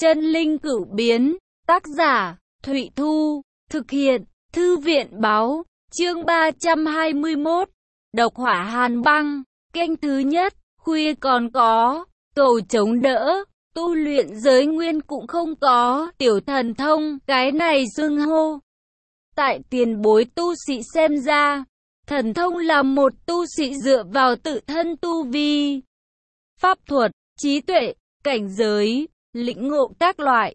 Chân linh cửu biến, tác giả, Thụy Thu, thực hiện, Thư viện Báo, chương 321, độc hỏa hàn băng, kênh thứ nhất, khuya còn có, cầu chống đỡ, tu luyện giới nguyên cũng không có, tiểu thần thông, cái này xưng hô. Tại tiền bối tu sĩ xem ra, thần thông là một tu sĩ dựa vào tự thân tu vi, pháp thuật, trí tuệ, cảnh giới, lĩnh ngộ các loại,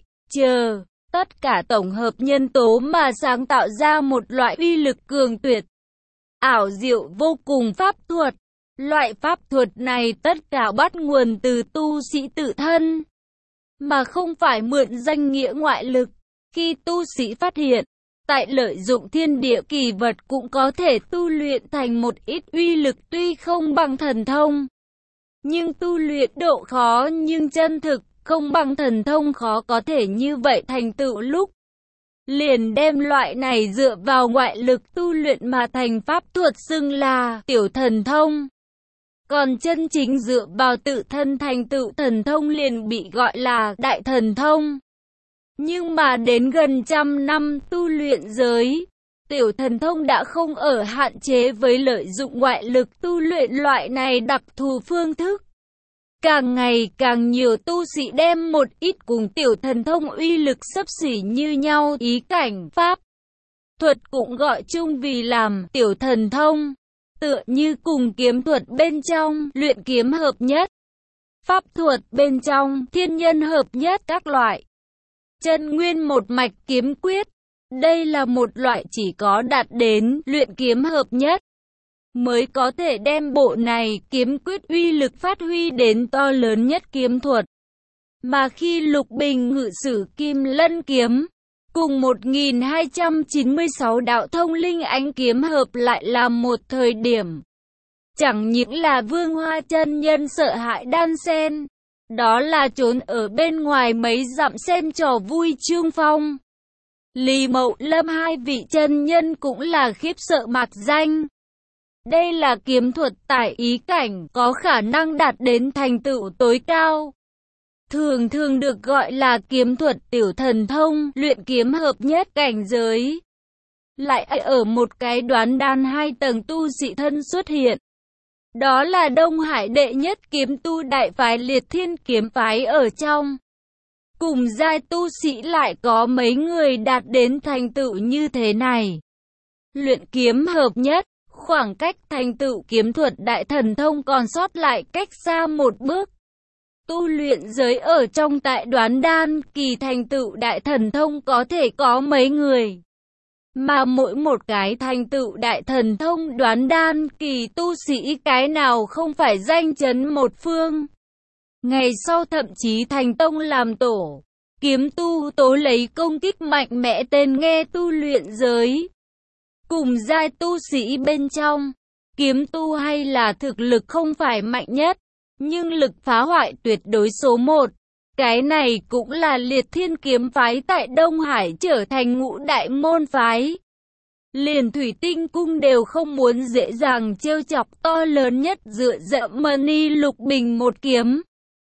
tất cả tổng hợp nhân tố mà sáng tạo ra một loại uy lực cường tuyệt, ảo diệu vô cùng pháp thuật. Loại pháp thuật này tất cả bắt nguồn từ tu sĩ tự thân, mà không phải mượn danh nghĩa ngoại lực. Khi tu sĩ phát hiện, tại lợi dụng thiên địa kỳ vật cũng có thể tu luyện thành một ít uy lực tuy không bằng thần thông, nhưng tu luyện độ khó nhưng chân thực, không bằng thần thông khó có thể như vậy thành tựu lúc. Liền đem loại này dựa vào ngoại lực tu luyện mà thành pháp thuật xưng là tiểu thần thông. Còn chân chính dựa vào tự thân thành tựu thần thông liền bị gọi là đại thần thông. Nhưng mà đến gần trăm năm tu luyện giới, tiểu thần thông đã không ở hạn chế với lợi dụng ngoại lực tu luyện loại này đặc thù phương thức. Càng ngày càng nhiều tu sĩ đem một ít cùng tiểu thần thông uy lực xấp xỉ như nhau ý cảnh pháp thuật cũng gọi chung vì làm tiểu thần thông, tựa như cùng kiếm thuật bên trong luyện kiếm hợp nhất, pháp thuật bên trong thiên nhân hợp nhất các loại. Chân nguyên một mạch kiếm quyết, đây là một loại chỉ có đạt đến luyện kiếm hợp nhất mới có thể đem bộ này kiếm quyết uy lực phát huy đến to lớn nhất kiếm thuật. Mà khi Lục Bình ngự sử Kim Lân kiếm, cùng 1296 đạo thông linh ánh kiếm hợp lại làm một thời điểm, chẳng những là Vương Hoa chân nhân sợ hãi đan sen, đó là trốn ở bên ngoài mấy dặm xem trò vui Trương Phong, Lý Mậu Lâm hai vị chân nhân cũng là khiếp sợ mạc danh. Đây là kiếm thuật tại ý cảnh có khả năng đạt đến thành tựu tối cao, thường thường được gọi là kiếm thuật tiểu thần thông, luyện kiếm hợp nhất cảnh giới. Lại ở một cái đoán đan 2 tầng tu sĩ thân xuất hiện. Đó là Đông Hải đệ nhất kiếm tu đại phái Liệt Thiên kiếm phái ở trong. Cùng giai tu sĩ lại có mấy người đạt đến thành tựu như thế này. Luyện kiếm hợp nhất, khoảng cách thành tựu kiếm thuật đại thần thông còn sót lại cách xa một bước. Tu luyện giới ở trong tại đoán đan kỳ thành tựu đại thần thông có thể có mấy người. Mà mỗi một cái thành tựu đại thần thông đoán đan kỳ tu sĩ cái nào không phải danh chấn một phương. Ngày sau thậm chí thành tông làm tổ, kiếm tu tố lấy công kích mạnh mẽ tên nghe tu luyện giới. Cùng giai tu sĩ bên trong, kiếm tu hay là thực lực không phải mạnh nhất, nhưng lực phá hoại tuyệt đối số 1. Cái này cũng là Liệt Thiên kiếm phái tại Đông Hải trở thành ngũ đại môn phái. Liền Thủy Tinh cung đều không muốn dễ dàng trêu chọc to lớn nhất dựa dẫm Mani Lục Bình một kiếm.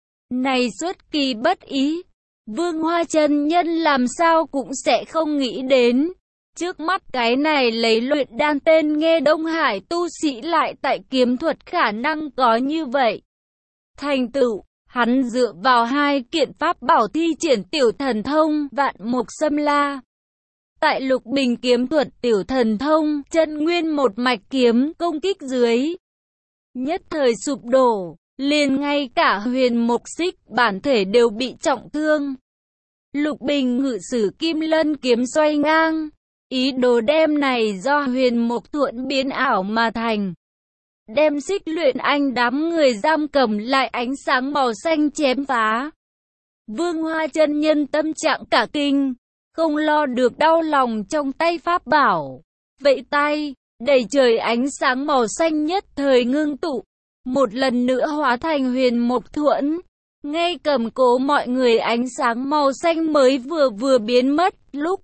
Này xuất kỳ bất ý, Vương Hoa chân nhân làm sao cũng sẽ không nghĩ đến. Trước mắt cái này lấy luyện đan tên nghe Đông Hải tu sĩ lại tại kiếm thuật khả năng có như vậy. Thành tựu, hắn dựa vào 2 kiện pháp bảo thi triển tiểu thần thông Vạn Mục Xâm La. Tại Lục Bình kiếm thuật tiểu thần thông, chân nguyên một mạch kiếm công kích dưới. Nhất thời sụp đổ, liền ngay cả Huyền Mục Xích bản thể đều bị trọng thương. Lục Bình ngự sử Kim Lân kiếm xoay ngang. Ý đồ đem này do Huyền Mục Thuẫn biến ảo mà thành. Đem Xích Luyện Anh đám người giam cầm lại ánh sáng màu xanh chém phá. Vương Hoa chân nhân tâm trạng cả kinh, không lo được đau lòng trong tay pháp bảo. Vậy tay, đầy trời ánh sáng màu xanh nhất thời ngưng tụ, một lần nữa hóa thành Huyền Mục Thuẫn. Ngay cầm cố mọi người ánh sáng màu xanh mới vừa biến mất lúc.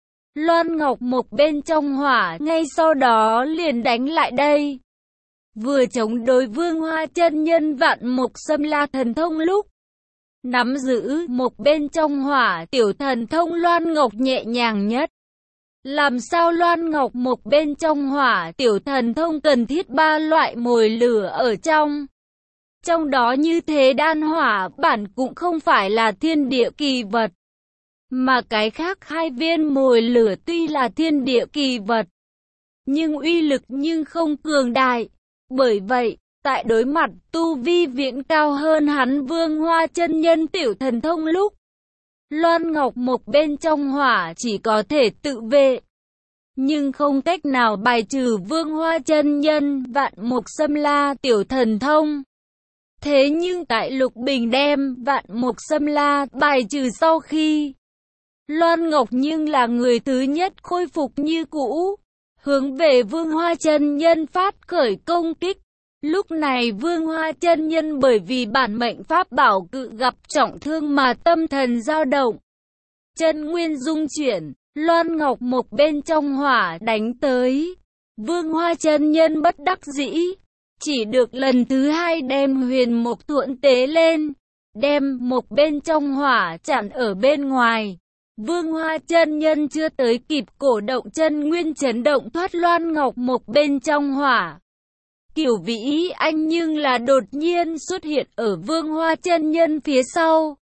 Loan Ngọc Mộc bên trong hỏa ngay sau đó liền đánh lại đây. Vừa chống đối Vương Hoa chân nhân Vạn Mục Xâm La thần thông lúc. Nắm giữ một bên trong hỏa tiểu thần thông Loan Ngọc nhẹ nhàng nhất. Làm sao Loan Ngọc một bên trong hỏa tiểu thần thông cần thiết 3 loại mồi lửa ở trong. Trong đó như thế đan hỏa bản cũng không phải là thiên địa kỳ vật. Mà cái khác 2 viên mồi lửa tuy là thiên địa kỳ vật, nhưng uy lực nhưng không cường đại. Bởi vậy, tại đối mặt tu vi viễn cao hơn hắn Vương Hoa chân nhân tiểu thần thông lúc, Loan Ngọc một bên trong hỏa chỉ có thể tự vệ, nhưng không cách nào bài trừ Vương Hoa chân nhân Vạn Mục Xâm La tiểu thần thông. Thế nhưng tại Lục Bình đem Vạn Mục Xâm La bài trừ sau khi, Loan Ngọc nhưng là người thứ nhất khôi phục như cũ, hướng về Vương Hoa chân nhân phát khởi công kích. Lúc này Vương Hoa chân nhân bởi vì bản mệnh pháp bảo cự gặp trọng thương mà tâm thần dao động, chân nguyên dung chuyển, Loan Ngọc một bên trong hỏa đánh tới. Vương Hoa chân nhân bất đắc dĩ, chỉ được lần thứ 2 đem Huyền Mộc Thuẫn tế lên, đem một bên trong hỏa chặn ở bên ngoài. Vương Hoa chân nhân chưa tới kịp cổ động chân nguyên chấn động thoát Loan Ngọc một bên trong hỏa. Cửu Vĩ Anh nhưng là đột nhiên xuất hiện ở Vương Hoa chân nhân phía sau.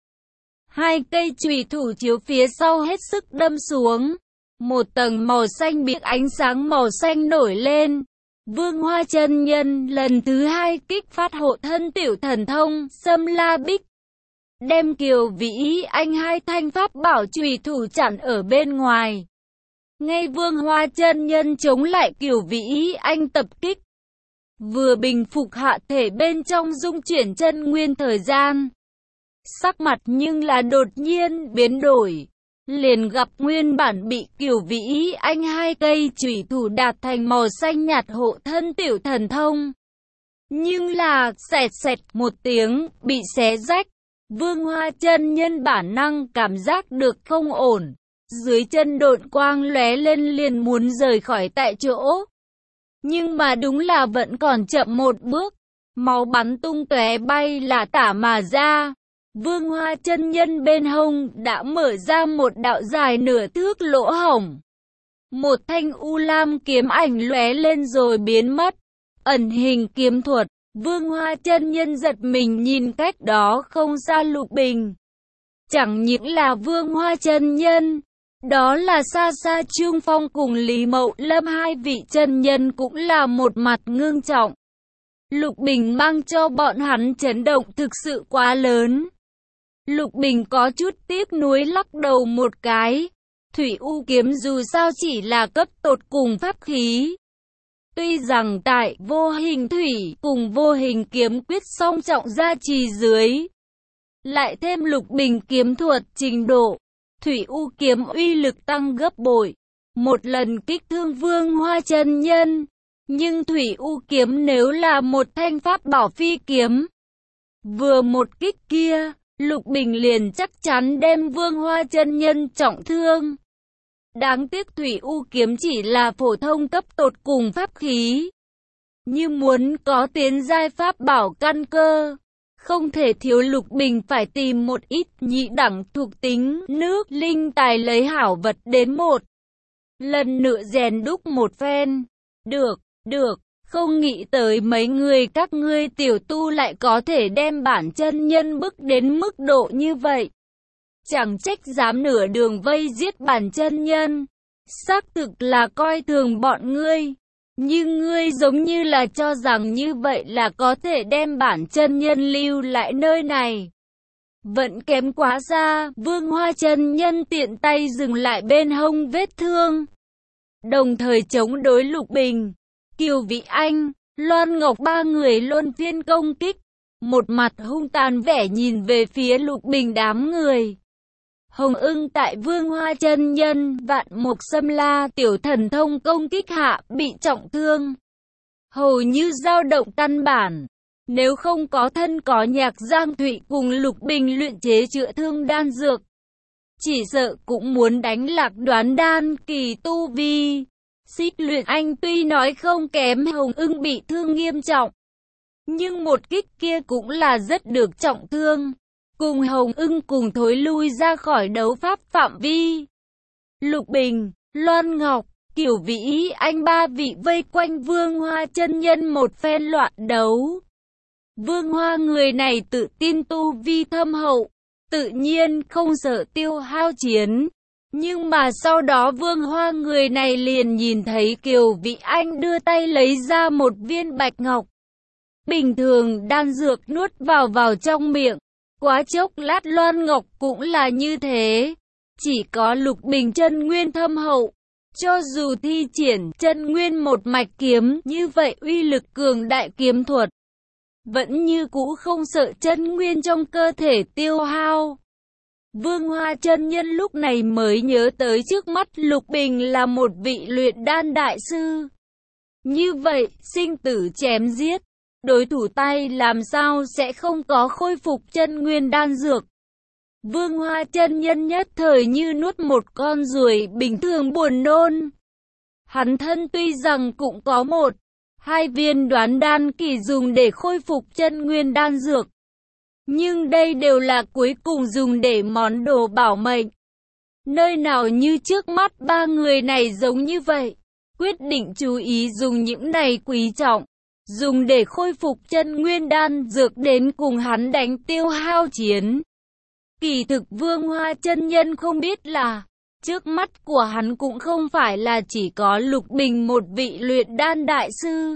2 cây chùy thủ chiếu phía sau hết sức đâm xuống. Một tầng màu xanh biếc ánh sáng màu xanh nổi lên. Vương Hoa chân nhân lần thứ 2 kích phát hộ thân tiểu thần thông Xâm La Bích, đem Kiều Vĩ Anh 2 thanh pháp bảo chùy thủ chặn ở bên ngoài. Ngay Vương Hoa chân nhân chống lại Kiều Vĩ Anh tập kích, vừa bình phục hạ thể bên trong dung chuyển chân nguyên thời gian, sắc mặt nhưng là đột nhiên biến đổi, liền gặp nguyên bản bị Kiều Vĩ Anh 2 cây chùy thủ đạt thành màu xanh nhạt hộ thân tiểu thần thông, nhưng là xẹt xẹt một tiếng bị xé rách. Vương Hoa chân nhân bản năng cảm giác được không ổn, dưới chân độn quang lóe lên liền muốn rời khỏi tại chỗ. Nhưng mà đúng là vẫn còn chậm một bước, máu bắn tung tóe bay là tả mà ra. Vương Hoa chân nhân bên hông đã mở ra một đạo dài nửa thước lỗ hổng. Một thanh u lam kiếm ảnh lóe lên rồi biến mất. Ẩn hình kiếm thuật, Vương Hoa chân nhân giật mình nhìn cách đó không xa Lục Bình. Chẳng những là Vương Hoa chân nhân, đó là xa xa Trương Phong cùng Lý Mậu Lâm 2 vị chân nhân cũng là một mặt ngưng trọng. Lục Bình mang cho bọn hắn chấn động thực sự quá lớn. Lục Bình có chút tiếc nuối lắc đầu một cái. Thủy U kiếm dù sao chỉ là cấp tột cùng pháp khí. Tuy rằng tại vô hình thủy cùng vô hình kiếm quyết song trọng gia trì dưới, lại thêm Lục Bình kiếm thuật trình độ, Thủy U kiếm uy lực tăng gấp bội, một lần kích thương Vương Hoa chân nhân. Nhưng Thủy U kiếm nếu là một thanh pháp bảo phi kiếm, vừa một kích kia, Lục Bình liền chắc chắn đem Vương Hoa chân nhân trọng thương. Đáng tiếc Thủy U kiếm chỉ là phổ thông cấp tột cùng pháp khí. Như muốn có tiến giai pháp bảo căn cơ, không thể thiếu Lục Bình phải tìm một ít nhị đẳng thuộc tính nước linh tài lấy hảo vật đến một lần nữa rèn đúc một phen. Được, không nghĩ tới mấy người các ngươi tiểu tu lại có thể đem bản chân nhân bức đến mức độ như vậy. Chẳng trách dám nửa đường vây giết bản chân nhân, xác thực là coi thường bọn ngươi. Nhưng ngươi giống như là cho rằng như vậy là có thể đem bản chân nhân lưu lại nơi này. Vẫn kém quá xa. Vương Hoa chân nhân tiện tay dừng lại bên hông vết thương, đồng thời chống đối Lục Bình, Kiều Vĩ Anh, Loan Ngọc 3 người luân phiên công kích, một mặt hung tàn vẻ nhìn về phía Lục Bình đám người. Hồng Ưng tại Vương Hoa chân nhân Vạn Mục Xâm La tiểu thần thông công kích hạ bị trọng thương, hầu như dao động căn bản. Nếu không có thân có Nhạc Giang Thụy cùng Lục Bình luyện chế chữa thương đan dược, chỉ sợ cũng muốn đánh lạc Đoán đan kỳ tu vi. Xích Luyện Anh tuy nói không kém Hồng Ưng bị thương nghiêm trọng, nhưng một kích kia cũng là rất được trọng thương. cùng Hồng Ưng cùng thối lui ra khỏi đấu pháp phạm vi. Lục Bình, Loan Ngọc, Kiều Vĩ Anh ba vị vây quanh Vương Hoa chân nhân một phen loạn đấu. Vương Hoa người này tự tin tu vi thâm hậu, tự nhiên không sợ tiêu hao chiến. Nhưng mà sau đó Vương Hoa người này liền nhìn thấy Kiều Vĩ Anh đưa tay lấy ra một viên bạch ngọc. Bình thường đan dược nuốt vào trong miệng, quá chốc lát Loan Ngọc cũng là như thế. Chỉ có Lục Bình chân nguyên thâm hậu, cho dù thi triển chân nguyên một mạch kiếm như vậy uy lực cường đại kiếm thuật, vẫn như cũ không sợ chân nguyên trong cơ thể tiêu hao. Vương Hoa chân nhân lúc này mới nhớ tới trước mắt Lục Bình là một vị luyện đan đại sư. Như vậy, sinh tử chém giết, đối thủ tay làm sao sẽ không có khôi phục chân nguyên đan dược. Vương Hoa chân nhân nhất thời như nuốt một con ruồi bình thường buồn nôn. Hắn thân tuy rằng cũng có một, hai viên đoán đan kỳ dùng để khôi phục chân nguyên đan dược. Nhưng đây đều là cuối cùng dùng để món đồ bảo mệnh. Nơi nào như trước mắt ba người này giống như vậy, quyết định chú ý dùng những này quý trọng, dùng để khôi phục chân nguyên đan dược đến cùng hắn đánh tiêu hao chiến. Kỳ thực Vương Hoa chân nhân không biết là, trước mắt của hắn cũng không phải là chỉ có Lục Bình một vị luyện đan đại sư.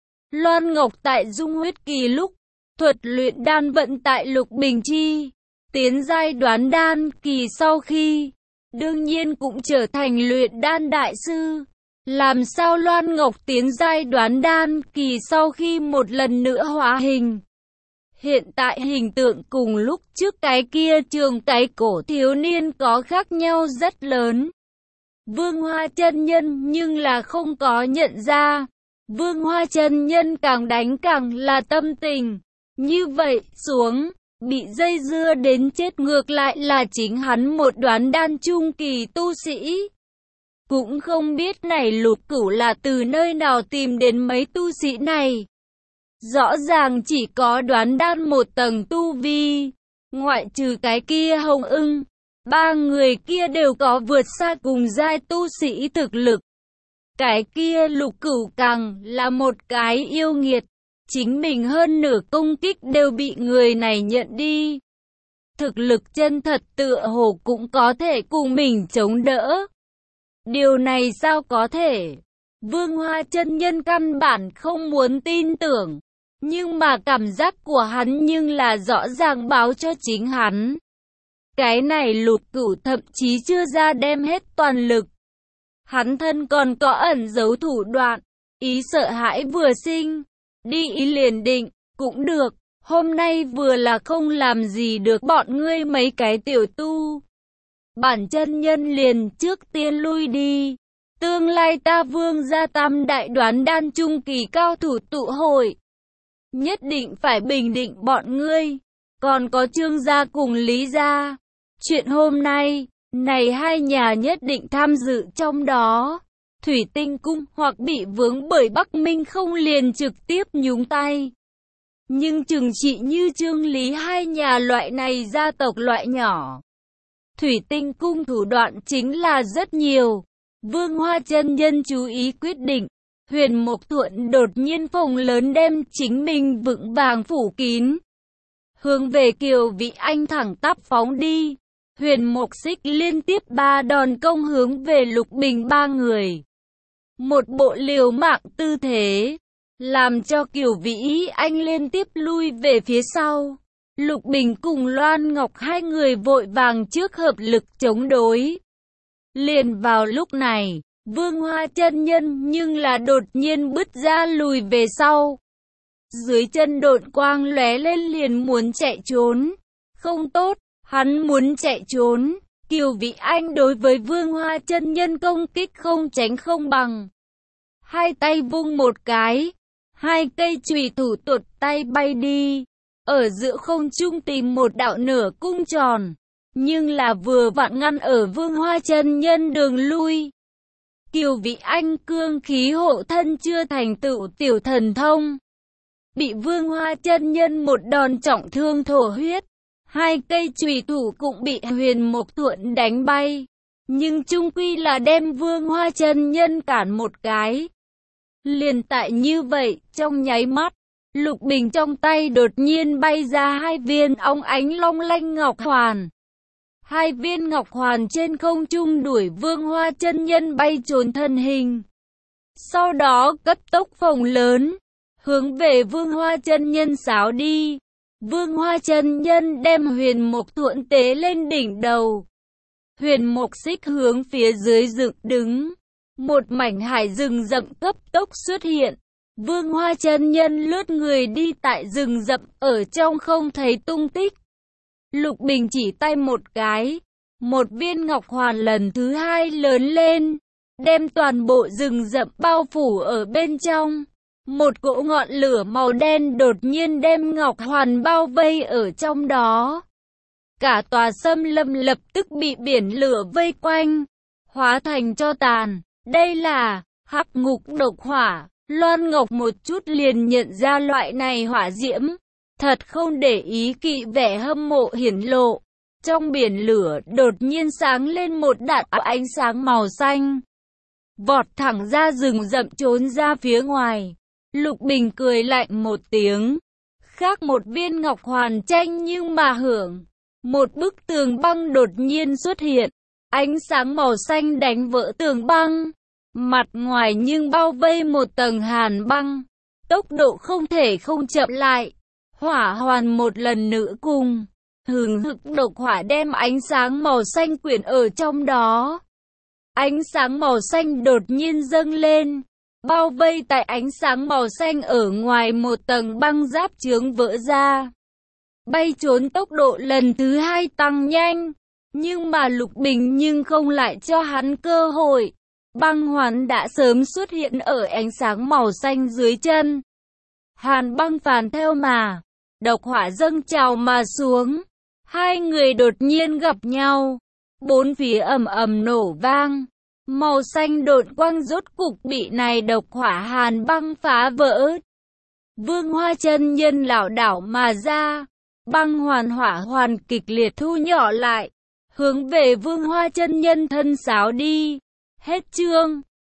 Loan Ngọc tại Dung Huyết Kỳ lúc, thuật luyện đan vận tại Lục Bình chi, tiến giai đoán đan kỳ sau khi, đương nhiên cũng trở thành luyện đan đại sư. Làm sao Loan Ngọc tiến giai đoán đan kỳ sau khi một lần nữa hóa hình? Hiện tại hình tượng cùng lúc trước cái kia trường cái cổ thiếu niên có khác nhau rất lớn. Vương Hoa chân nhân nhưng là không có nhận ra. Vương Hoa chân nhân càng đánh càng là tâm tình. Như vậy xuống, bị dây dưa đến chết ngược lại là chính hắn một đoán đan trung kỳ tu sĩ. Cũng không biết này Lục Cửu là từ nơi nào tìm đến mấy tu sĩ này. Rõ ràng chỉ có đoán đan một tầng tu vi. Ngoại trừ cái kia Hồng Ưng, ba người kia đều có vượt xa cùng giai tu sĩ thực lực. Cái kia Lục Cửu càng là một cái yêu nghiệt. Chính mình hơn nửa công kích đều bị người này nhận đi. Thực lực chân thật tựa hồ cũng có thể cùng mình chống đỡ. Điều này sao có thể? Vương Hoa chân nhân căn bản không muốn tin tưởng. Nhưng mà cảm giác của hắn nhưng là rõ ràng báo cho chính hắn. Cái này Lục Cửu thậm chí chưa ra đem hết toàn lực. Hắn thân còn có ẩn giấu thủ đoạn. Ý sợ hãi vừa sinh. Đi ý liền định, cũng được. Hôm nay vừa là không làm gì được bọn ngươi mấy cái tiểu tu. Bản chân nhân liền trước tiên lui đi. Tương lai ta Vương gia tam đại đoán đan trung kỳ cao thủ tụ hội. Nhất định phải bình định bọn ngươi. Còn có Trương gia cùng Lý gia. Chuyện hôm nay, này hai nhà nhất định tham dự trong đó. Thủy Tinh Cung hoặc bị vướng bởi Bắc Minh không liền trực tiếp nhúng tay. Nhưng trừng trị như Trương Lý hai nhà loại này gia tộc loại nhỏ. Thủy Tinh Cung thủ đoạn chính là rất nhiều. Vương Hoa chân nhân chú ý quyết định. Huyền Mộc Thuận đột nhiên phồng lớn đem chính mình vững vàng phủ kín. Hướng về Kiều Vĩ Anh thẳng tắp phóng đi. Huyền Mộc Xích liên tiếp 3 đòn công hướng về Lục Bình ba người. Một bộ liều mạng tư thế, làm cho Kiều Vĩ Anh liên tiếp lui về phía sau. Lục Bình cùng Loan Ngọc hai người vội vàng trước hợp lực chống đối. Liền vào lúc này, Vương Hoa chân nhân nhưng là đột nhiên bứt ra lùi về sau. Dưới chân độn quang lóe lên liền muốn chạy trốn. Không tốt, hắn muốn chạy trốn. Kiều Vĩ Anh đối với Vương Hoa chân nhân công kích không tránh không bằng. Hai tay vung một cái, hai cây chùy thủ tuột tay bay đi. Ở giữa không trung tìm một đạo nửa cung tròn, nhưng là vừa vặn ngăn ở Vương Hoa chân nhân đường lui. Kiều Vĩ Anh cương khí hộ thân chưa thành tựu tiểu thần thông. Bị Vương Hoa chân nhân một đòn trọng thương thổ huyết. Hai cây chùy thủ cũng bị Huyền Mộc Thuận đánh bay, nhưng chung quy là đem Vương Hoa chân nhân cản một cái. Liền tại như vậy, trong nháy mắt, Lục Bình trong tay đột nhiên bay ra hai viên óng ánh long lanh ngọc hoàn. Hai viên ngọc hoàn trên không trung đuổi Vương Hoa chân nhân bay trốn thân hình. Sau đó cấp tốc phồng lớn, hướng về Vương Hoa chân nhân xáo đi. Vương Hoa chân nhân đem Huyền Mộc Thuận tế lên đỉnh đầu. Huyền Mộc Xích hướng phía dưới dựng đứng. Một mảnh hải rừng rậm cấp tốc xuất hiện. Vương Hoa chân nhân lướt người đi tại rừng rậm, ở trong không thấy tung tích. Lục Bình chỉ tay một cái, một viên ngọc hoàn lần thứ hai lớn lên, đem toàn bộ rừng rậm bao phủ ở bên trong. Một cỗ ngọn lửa màu đen đột nhiên đem ngọc hoàn bao vây ở trong đó. Cả tòa xâm lâm lập tức bị biển lửa vây quanh, hóa thành tro tàn. Đây là Hắc Ngục độc hỏa. Loan Ngọc một chút liền nhận ra loại này hỏa diễm, thật không để ý kỵ vẻ hâm mộ hiển lộ. Trong biển lửa đột nhiên sáng lên một đạo ánh sáng màu xanh, vọt thẳng ra rừng rậm trốn ra phía ngoài. Lục Bình cười lạnh một tiếng, khác một viên ngọc hoàn tranh nhưng mà hưởng. Một bức tường băng đột nhiên xuất hiện, ánh sáng màu xanh đánh vỡ tường băng. Mặt ngoài nhưng bao vây một tầng hàn băng, tốc độ không thể không chậm lại. Hỏa hoàn một lần nữa cùng hừng hực độc hỏa đem ánh sáng màu xanh quyển ở trong đó. Ánh sáng màu xanh đột nhiên dâng lên, bao vây tại ánh sáng màu xanh ở ngoài một tầng băng giáp chướng vỡ ra. Bay trốn tốc độ lần thứ hai tăng nhanh, nhưng mà Lục Bình nhưng không lại cho hắn cơ hội. Băng hoàn đã sớm xuất hiện ở ánh sáng màu xanh dưới chân. Hàn băng phàn theo mà, độc hỏa dâng trào mà xuống. Hai người đột nhiên gặp nhau, bốn phía ầm ầm nổ vang. Màu xanh độn quang rốt cục bị này độc hỏa hàn băng phá vỡ. Vương Hoa chân nhân lảo đảo mà ra, băng hoàn hỏa hoàn kịch liệt thu nhỏ lại, hướng về Vương Hoa chân nhân thân sáo đi. Hết chương.